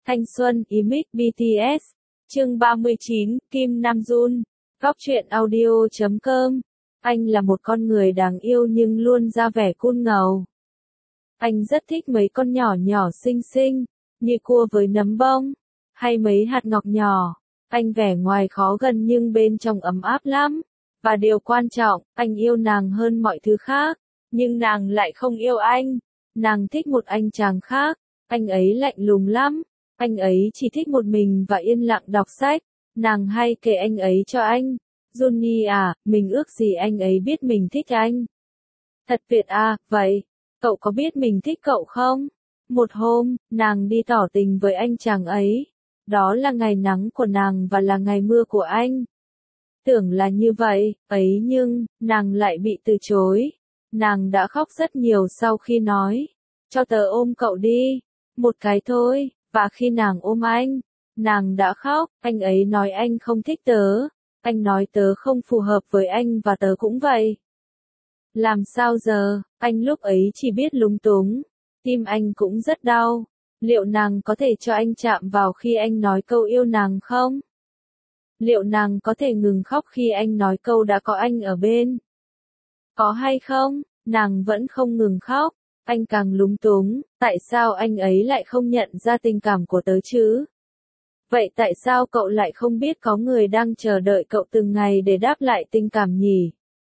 Thanh xuân, Image, BTS. Chương 39, Kim Nam Jun. Góc truyện audio.com. Anh là một con người đáng yêu nhưng luôn ra vẻ cool ngầu. Anh rất thích mấy con nhỏ nhỏ xinh xinh, như cua với nấm bông, hay mấy hạt ngọc nhỏ. Anh vẻ ngoài khó gần nhưng bên trong ấm áp lắm. Và điều quan trọng, anh yêu nàng hơn mọi thứ khác. Nhưng nàng lại không yêu anh. Nàng thích một anh chàng khác. Anh ấy lạnh lùng lắm. Anh ấy chỉ thích một mình và yên lặng đọc sách. Nàng hay kể anh ấy cho anh. Johnny à, mình ước gì anh ấy biết mình thích anh. Thật tuyệt à, vậy, cậu có biết mình thích cậu không? Một hôm, nàng đi tỏ tình với anh chàng ấy. Đó là ngày nắng của nàng và là ngày mưa của anh. Tưởng là như vậy, ấy nhưng, nàng lại bị từ chối. Nàng đã khóc rất nhiều sau khi nói, cho tớ ôm cậu đi, một cái thôi, và khi nàng ôm anh, nàng đã khóc, anh ấy nói anh không thích tớ, anh nói tớ không phù hợp với anh và tớ cũng vậy. Làm sao giờ, anh lúc ấy chỉ biết lúng túng, tim anh cũng rất đau, liệu nàng có thể cho anh chạm vào khi anh nói câu yêu nàng không? Liệu nàng có thể ngừng khóc khi anh nói câu đã có anh ở bên? Có hay không? Nàng vẫn không ngừng khóc. Anh càng lúng túng, tại sao anh ấy lại không nhận ra tình cảm của tớ chứ? Vậy tại sao cậu lại không biết có người đang chờ đợi cậu từng ngày để đáp lại tình cảm nhỉ?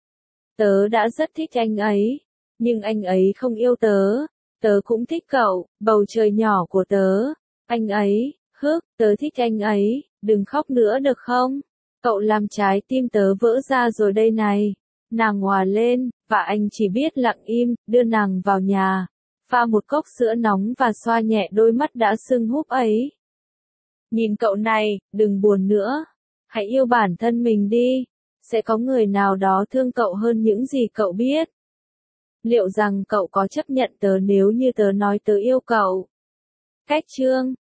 Tớ đã rất thích anh ấy, nhưng anh ấy không yêu tớ. Tớ cũng thích cậu, bầu trời nhỏ của tớ. Anh ấy, tớ thích anh ấy, đừng khóc nữa được không? Cậu làm trái tim tớ vỡ ra rồi đây này. Nàng òa lên, và anh chỉ biết lặng im, đưa nàng vào nhà, pha một cốc sữa nóng và xoa nhẹ đôi mắt đã sưng húp ấy. Nhìn cậu này, đừng buồn nữa. Hãy yêu bản thân mình đi. Sẽ có người nào đó thương cậu hơn những gì cậu biết. Liệu rằng cậu có chấp nhận tớ nếu như tớ nói tớ yêu cậu? Cách chương